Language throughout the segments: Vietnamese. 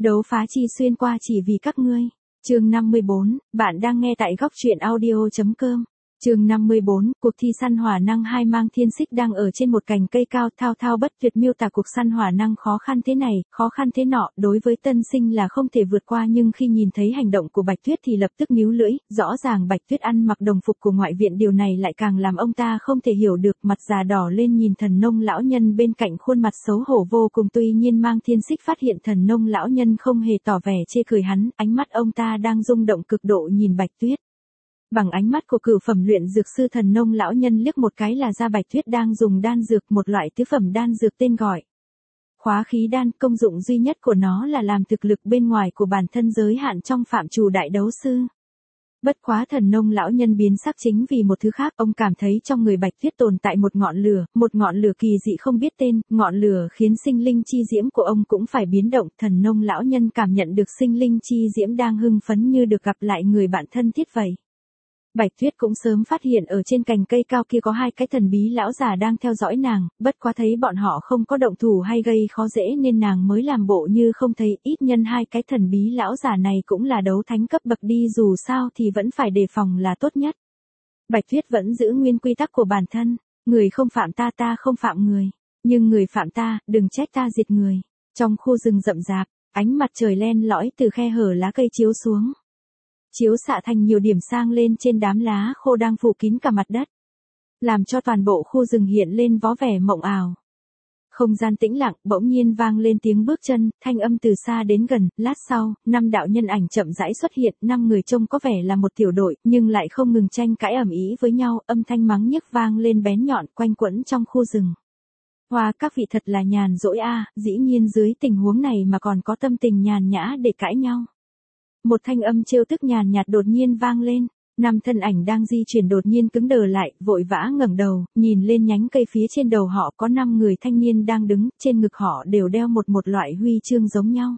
Đấu phá chi xuyên qua chỉ vì các ngươi. Chương 54, bạn đang nghe tại góc truyện audio.com. Chương 54, cuộc thi săn hỏa năng 2 mang thiên xích đang ở trên một cành cây cao, thao thao bất tuyệt miêu tả cuộc săn hỏa năng khó khăn thế này, khó khăn thế nọ, đối với tân sinh là không thể vượt qua, nhưng khi nhìn thấy hành động của Bạch Tuyết thì lập tức níu lưỡi, rõ ràng Bạch Tuyết ăn mặc đồng phục của ngoại viện, điều này lại càng làm ông ta không thể hiểu được, mặt già đỏ lên nhìn Thần Nông lão nhân bên cạnh, khuôn mặt xấu hổ vô cùng. Tuy nhiên mang thiên xích phát hiện Thần Nông lão nhân không hề tỏ vẻ chê cười hắn, ánh mắt ông ta đang rung động cực độ nhìn Bạch Tuyết. Bằng ánh mắt của cửu phẩm luyện dược sư, Thần Nông lão nhân liếc một cái là ra Bạch Tuyết đang dùng đan dược, một loại tứ phẩm đan dược tên gọi Khóa khí đan, công dụng duy nhất của nó là làm thực lực bên ngoài của bản thân giới hạn trong phạm trù đại đấu sư. Bất quá Thần Nông lão nhân biến sắc chính vì một thứ khác, ông cảm thấy trong người Bạch Tuyết tồn tại một ngọn lửa kỳ dị không biết tên, ngọn lửa khiến sinh linh chi diễm của ông cũng phải biến động. Thần Nông lão nhân cảm nhận được sinh linh chi diễm đang hưng phấn như được gặp lại người bạn thân thiết vậy. Bạch Tuyết cũng sớm phát hiện ở trên cành cây cao kia có 2 cái thần bí lão già đang theo dõi nàng, bất quá thấy bọn họ không có động thủ hay gây khó dễ nên nàng mới làm bộ như không thấy, ít nhân 2 cái thần bí lão già này cũng là đấu thánh cấp bậc đi, dù sao thì vẫn phải đề phòng là tốt nhất. Bạch Tuyết vẫn giữ nguyên quy tắc của bản thân, người không phạm ta, ta không phạm người, nhưng người phạm ta, đừng trách ta diệt người. Trong khu rừng rậm rạp, ánh mặt trời len lỏi từ khe hở lá cây chiếu xuống, chiếu xạ thành nhiều điểm sang lên trên đám lá khô đang phủ kín cả mặt đất, làm cho toàn bộ khu rừng hiện lên vó vẻ mộng ảo. Không gian tĩnh lặng, bỗng nhiên vang lên tiếng bước chân, thanh âm từ xa đến gần, lát sau, 5 đạo nhân ảnh chậm rãi xuất hiện, 5 người trông có vẻ là một tiểu đội, nhưng lại không ngừng tranh cãi ầm ĩ với nhau, âm thanh mắng nhiếc vang lên bén nhọn quanh quẩn trong khu rừng. Hoa, các vị thật là nhàn rỗi a, dĩ nhiên dưới tình huống này mà còn có tâm tình nhàn nhã để cãi nhau. Một thanh âm trêu tức nhàn nhạt đột nhiên vang lên, 5 thân ảnh đang di chuyển đột nhiên cứng đờ lại, vội vã ngẩng đầu, nhìn lên nhánh cây phía trên đầu họ có 5 người thanh niên đang đứng, trên ngực họ đều đeo một loại huy chương giống nhau.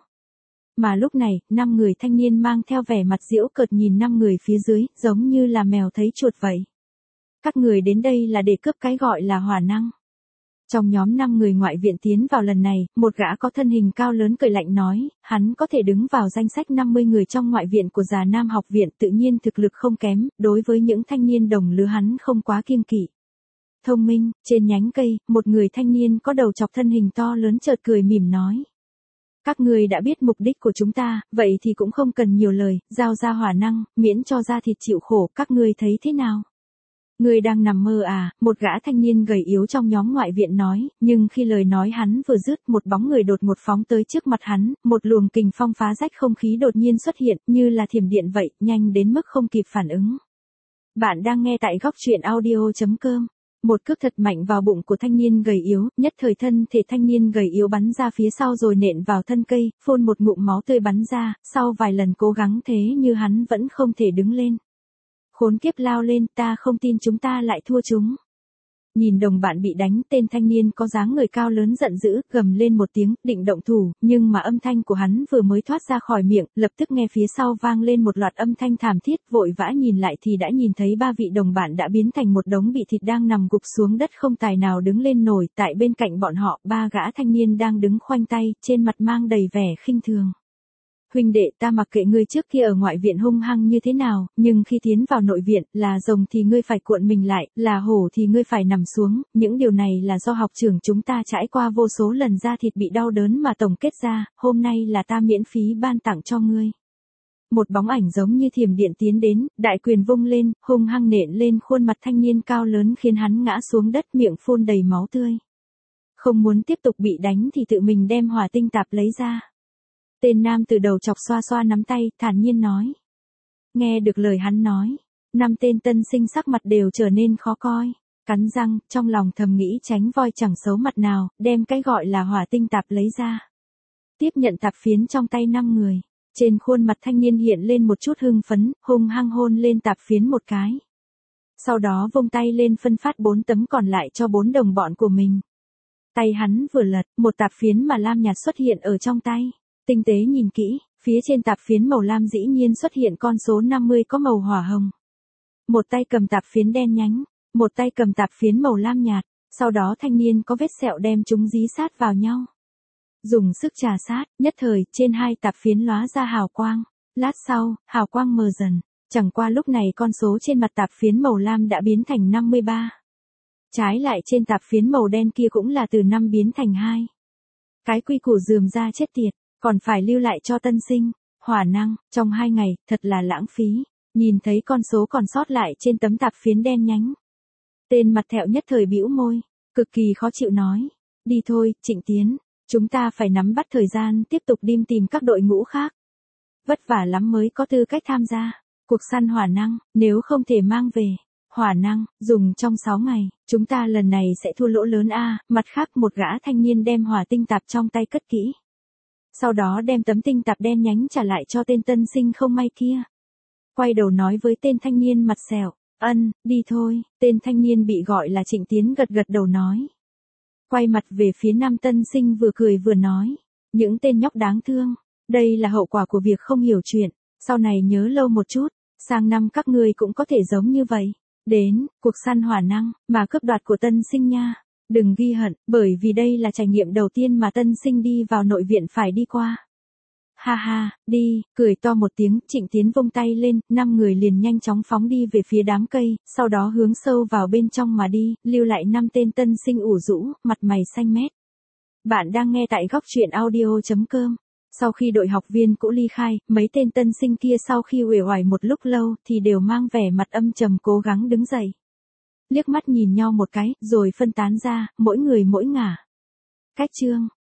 Mà lúc này, 5 người thanh niên mang theo vẻ mặt giễu cợt nhìn 5 người phía dưới, giống như là mèo thấy chuột vậy. Các người đến đây là để cướp cái gọi là hỏa năng. Trong nhóm 5 người ngoại viện tiến vào lần này, một gã có thân hình cao lớn cười lạnh nói, hắn có thể đứng vào danh sách 50 người trong ngoại viện của Già Nam học viện, tự nhiên thực lực không kém, đối với những thanh niên đồng lứa hắn không quá kiêng kỵ. Thông minh, trên nhánh cây, một người thanh niên có đầu chọc thân hình to lớn chợt cười mỉm nói. Các người đã biết mục đích của chúng ta, vậy thì cũng không cần nhiều lời, giao ra hỏa năng, miễn cho ra thịt chịu khổ, các người thấy thế nào? Người đang nằm mơ à, một gã thanh niên gầy yếu trong nhóm ngoại viện nói, nhưng khi lời nói hắn vừa dứt, một bóng người đột ngột phóng tới trước mặt hắn, một luồng kình phong phá rách không khí đột nhiên xuất hiện, như là thiểm điện vậy, nhanh đến mức không kịp phản ứng. Bạn đang nghe tại góc truyện audio.com. Một cước thật mạnh vào bụng của thanh niên gầy yếu, nhất thời thân thể thanh niên gầy yếu bắn ra phía sau rồi nện vào thân cây, phun một ngụm máu tươi bắn ra, sau vài lần cố gắng thế như hắn vẫn không thể đứng lên. Khốn kiếp, lao lên, ta không tin chúng ta lại thua chúng. Nhìn đồng bạn bị đánh, tên thanh niên có dáng người cao lớn giận dữ, gầm lên một tiếng, định động thủ, nhưng mà âm thanh của hắn vừa mới thoát ra khỏi miệng, lập tức nghe phía sau vang lên một loạt âm thanh thảm thiết, vội vã nhìn lại thì đã nhìn thấy 3 vị đồng bạn đã biến thành một đống bị thịt đang nằm gục xuống đất không tài nào đứng lên nổi, tại bên cạnh bọn họ, 3 gã thanh niên đang đứng khoanh tay, trên mặt mang đầy vẻ khinh thường. Huynh đệ, ta mặc kệ ngươi trước kia ở ngoại viện hung hăng như thế nào, nhưng khi tiến vào nội viện, là rồng thì ngươi phải cuộn mình lại, là hổ thì ngươi phải nằm xuống, những điều này là do học trưởng chúng ta trải qua vô số lần da thịt bị đau đớn mà tổng kết ra, hôm nay là ta miễn phí ban tặng cho ngươi. Một bóng ảnh giống như thiểm điện tiến đến, đại quyền vung lên, hung hăng nện lên khuôn mặt thanh niên cao lớn khiến hắn ngã xuống đất, miệng phun đầy máu tươi. Không muốn tiếp tục bị đánh thì tự mình đem hỏa tinh tạp lấy ra. Tên nam từ đầu chọc xoa xoa nắm tay, thản nhiên nói. Nghe được lời hắn nói, 5 tên tân sinh sắc mặt đều trở nên khó coi, cắn răng, trong lòng thầm nghĩ tránh voi chẳng xấu mặt nào, đem cái gọi là hỏa tinh tạp lấy ra. Tiếp nhận tạp phiến trong tay 5 người, trên khuôn mặt thanh niên hiện lên một chút hưng phấn, hung hăng hôn lên tạp phiến một cái. Sau đó vung tay lên phân phát 4 tấm còn lại cho 4 đồng bọn của mình. Tay hắn vừa lật, một tạp phiến mà lam nhạt xuất hiện ở trong tay. Tinh tế nhìn kỹ, phía trên tạp phiến màu lam dĩ nhiên xuất hiện con số 50 có màu hỏa hồng. Một tay cầm tạp phiến đen nhánh, một tay cầm tạp phiến màu lam nhạt, sau đó thanh niên có vết sẹo đem chúng dí sát vào nhau. dùng sức trà sát, nhất thời, trên hai tạp phiến lóa ra hào quang. Lát sau, hào quang mờ dần, chẳng qua lúc này con số trên mặt tạp phiến màu lam đã biến thành 53. Trái lại trên tạp phiến màu đen kia cũng là từ 5 biến thành 2. Cái quy củ rườm ra chết tiệt, còn phải lưu lại cho tân sinh. Hỏa năng, trong 2 ngày, thật là lãng phí. Nhìn thấy con số còn sót lại trên tấm tạp phiến đen nhánh. Tên mặt thẹo nhất thời bĩu môi, cực kỳ khó chịu nói. Đi thôi, Trịnh Tiến, chúng ta phải nắm bắt thời gian tiếp tục đi tìm các đội ngũ khác. Vất vả lắm mới có tư cách tham gia. Cuộc săn hỏa năng, nếu không thể mang về. Hỏa năng, dùng trong 6 ngày, chúng ta lần này sẽ thua lỗ lớn a. Mặt khác một gã thanh niên đem hỏa tinh tạp trong tay cất kỹ. Sau đó đem tấm tinh tạp đen nhánh trả lại cho tên tân sinh không may kia. Quay đầu nói với tên thanh niên mặt sẹo, đi thôi, tên thanh niên bị gọi là Trịnh Tiến gật gật đầu nói. Quay mặt về phía nam tân sinh vừa cười vừa nói, những tên nhóc đáng thương, đây là hậu quả của việc không hiểu chuyện, sau này nhớ lâu một chút, sang năm các ngươi cũng có thể giống như vậy. Đến, cuộc săn hỏa năng, mà cướp đoạt của tân sinh nha. Đừng ghi hận, bởi vì đây là trải nghiệm đầu tiên mà tân sinh đi vào nội viện phải đi qua. Ha ha, đi, cười to một tiếng, Trịnh Tiến vung tay lên, 5 người liền nhanh chóng phóng đi về phía đám cây, sau đó hướng sâu vào bên trong mà đi, lưu lại 5 tên tân sinh ủ rũ, mặt mày xanh mét. Bạn đang nghe tại góc truyện audio.com. Sau khi đội học viên cũ ly khai, mấy tên tân sinh kia sau khi uể oải một lúc lâu thì đều mang vẻ mặt âm trầm cố gắng đứng dậy. Liếc mắt nhìn nhau một cái, rồi phân tán ra, mỗi người mỗi ngả. Cách chương.